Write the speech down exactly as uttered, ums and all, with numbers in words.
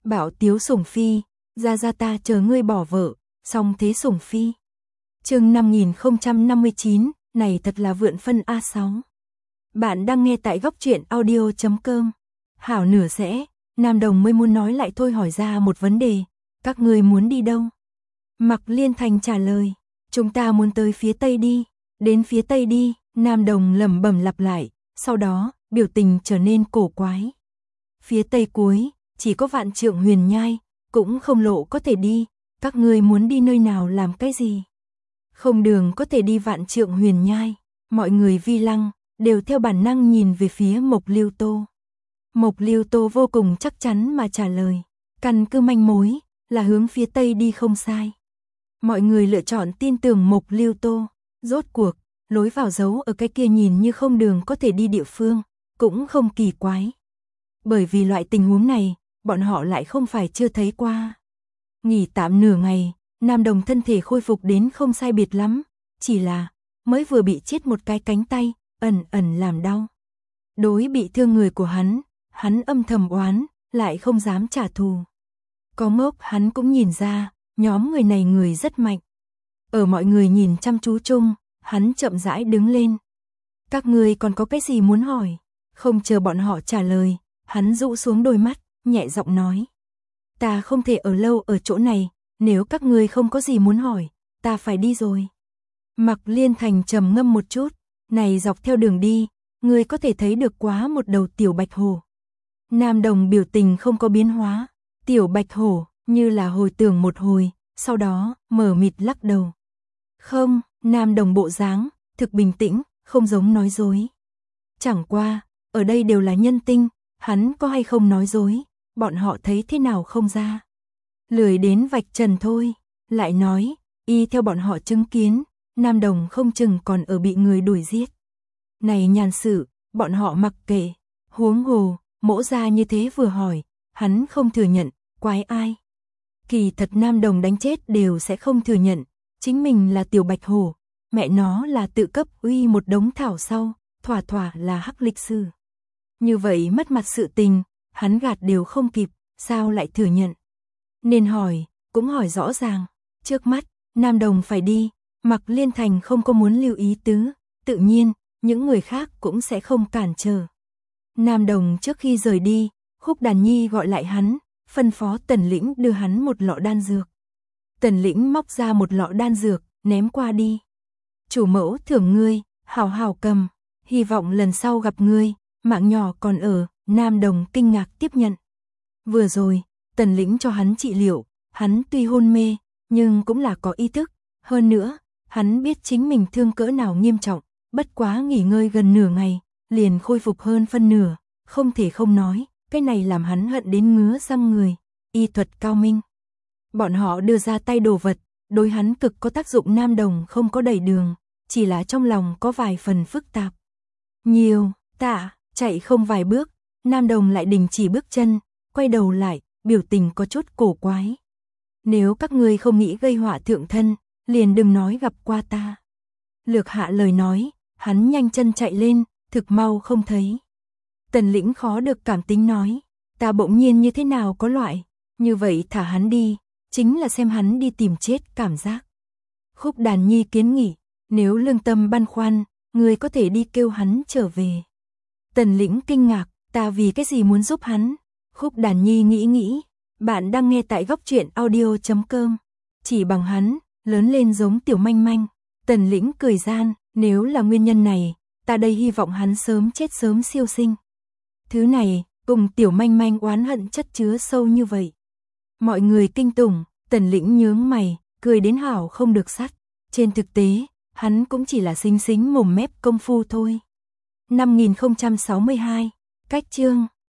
Bảo Tiếu Sủng Phi, ra ra ta chờ ngươi bỏ vợ, song thế Sủng Phi. Chương năm nghìn không trăm năm mươi chín, này thật là vượn phân a sáu. Bạn đang nghe tại góc truyện audio chấm com. Hảo nửa sẽ, Nam Đồng mới muốn nói lại thôi hỏi ra một vấn đề, các ngươi muốn đi đâu? Mạc Liên Thành trả lời, chúng ta muốn tới phía Tây đi, đến phía Tây đi, Nam Đồng lẩm bẩm lặp lại, sau đó, biểu tình trở nên cổ quái. Phía Tây cuối, chỉ có Vạn Trượng Huyền Nhai, cũng không lộ có thể đi, các ngươi muốn đi nơi nào làm cái gì? Không đường có thể đi Vạn Trượng Huyền Nhai, mọi người vi lăng, đều theo bản năng nhìn về phía Mộc Lưu Tô. Mộc Lưu Tô vô cùng chắc chắn mà trả lời, căn cứ manh mối, là hướng phía Tây đi không sai. Mọi người lựa chọn tin tưởng Mộc Lưu Tô, rốt cuộc, lối vào giấu ở cái kia nhìn như không đường có thể đi địa phương, cũng không kỳ quái. Bởi vì loại tình huống này, bọn họ lại không phải chưa thấy qua. Nghỉ tạm nửa ngày, Nam Đồng thân thể khôi phục đến không sai biệt lắm, chỉ là, mới vừa bị chết một cái cánh tay, ẩn ẩn làm đau. Đối bị thương người của hắn, hắn âm thầm oán, lại không dám trả thù. Có ngốc hắn cũng nhìn ra, nhóm người này người rất mạnh. Ở mọi người nhìn chăm chú chung, hắn chậm rãi đứng lên. Các ngươi còn có cái gì muốn hỏi? Không chờ bọn họ trả lời, hắn rũ xuống đôi mắt, nhẹ giọng nói. Ta không thể ở lâu ở chỗ này, nếu các ngươi không có gì muốn hỏi, ta phải đi rồi. Mạc Liên Thành trầm ngâm một chút, này dọc theo đường đi, ngươi có thể thấy được quá một đầu tiểu bạch hổ. Nam Đồng biểu tình không có biến hóa, tiểu bạch hổ, như là hồi tưởng một hồi, sau đó, mở mịt lắc đầu. Không, Nam Đồng bộ dáng, thực bình tĩnh, không giống nói dối. Chẳng qua, ở đây đều là nhân tinh, hắn có hay không nói dối, bọn họ thấy thế nào không ra. Lười đến vạch trần thôi, lại nói, y theo bọn họ chứng kiến, Nam Đồng không chừng còn ở bị người đuổi giết. Này nhàn sự, bọn họ mặc kệ, huống hồ, Mỗ gia như thế vừa hỏi, hắn không thừa nhận, quái ai. Kỳ thật Nam Đồng đánh chết đều sẽ không thừa nhận, chính mình là tiểu bạch hổ, mẹ nó là tự cấp uy một đống thảo sau, thỏa thỏa là hắc lịch sư. Như vậy mất mặt sự tình, hắn gạt đều không kịp, sao lại thừa nhận. Nên hỏi, cũng hỏi rõ ràng, trước mắt, Nam Đồng phải đi, Mạc Liên Thành không có muốn lưu ý tứ, tự nhiên, những người khác cũng sẽ không cản trở. Nam Đồng trước khi rời đi, Khúc Đàn Nhi gọi lại hắn, phân phó Tần Lĩnh đưa hắn một lọ đan dược. Tần Lĩnh móc ra một lọ đan dược, ném qua đi. Chủ mẫu thưởng ngươi, hào hào cầm, hy vọng lần sau gặp ngươi, mạng nhỏ còn ở, Nam Đồng kinh ngạc tiếp nhận. Vừa rồi, Tần Lĩnh cho hắn trị liệu, hắn tuy hôn mê, nhưng cũng là có ý thức, hơn nữa, hắn biết chính mình thương cỡ nào nghiêm trọng, bất quá nghỉ ngơi gần nửa ngày, liền khôi phục hơn phân nửa, không thể không nói, cái này làm hắn hận đến ngứa răng người, y thuật cao minh. Bọn họ đưa ra tay đồ vật, đối hắn cực có tác dụng. Nam Đồng không có đầy đường, chỉ là trong lòng có vài phần phức tạp. Nhiều, tạ, chạy không vài bước, Nam Đồng lại đình chỉ bước chân, quay đầu lại, biểu tình có chút cổ quái. Nếu các ngươi không nghĩ gây họa thượng thân, liền đừng nói gặp qua ta. Lược hạ lời nói, hắn nhanh chân chạy lên, thực mau không thấy. Tần Lĩnh khó được cảm tính nói, ta bỗng nhiên như thế nào có loại, như vậy thả hắn đi, chính là xem hắn đi tìm chết cảm giác. Khúc Đàn Nhi kiến nghị, nếu lương tâm băn khoăn, người có thể đi kêu hắn trở về. Tần Lĩnh kinh ngạc, ta vì cái gì muốn giúp hắn? Khúc Đàn Nhi nghĩ nghĩ, bạn đang nghe tại góc truyện audio chấm com. Chỉ bằng hắn, lớn lên giống tiểu manh manh. Tần Lĩnh cười gian, nếu là nguyên nhân này, ta đây hy vọng hắn sớm chết sớm siêu sinh. Thứ này, cùng tiểu manh manh oán hận chất chứa sâu như vậy. Mọi người kinh tủng, Tần Lĩnh nhướng mày, cười đến hảo không được sắt. Trên thực tế, hắn cũng chỉ là xính xính mồm mép công phu thôi. năm nghìn không trăm sáu mươi hai, cách chương.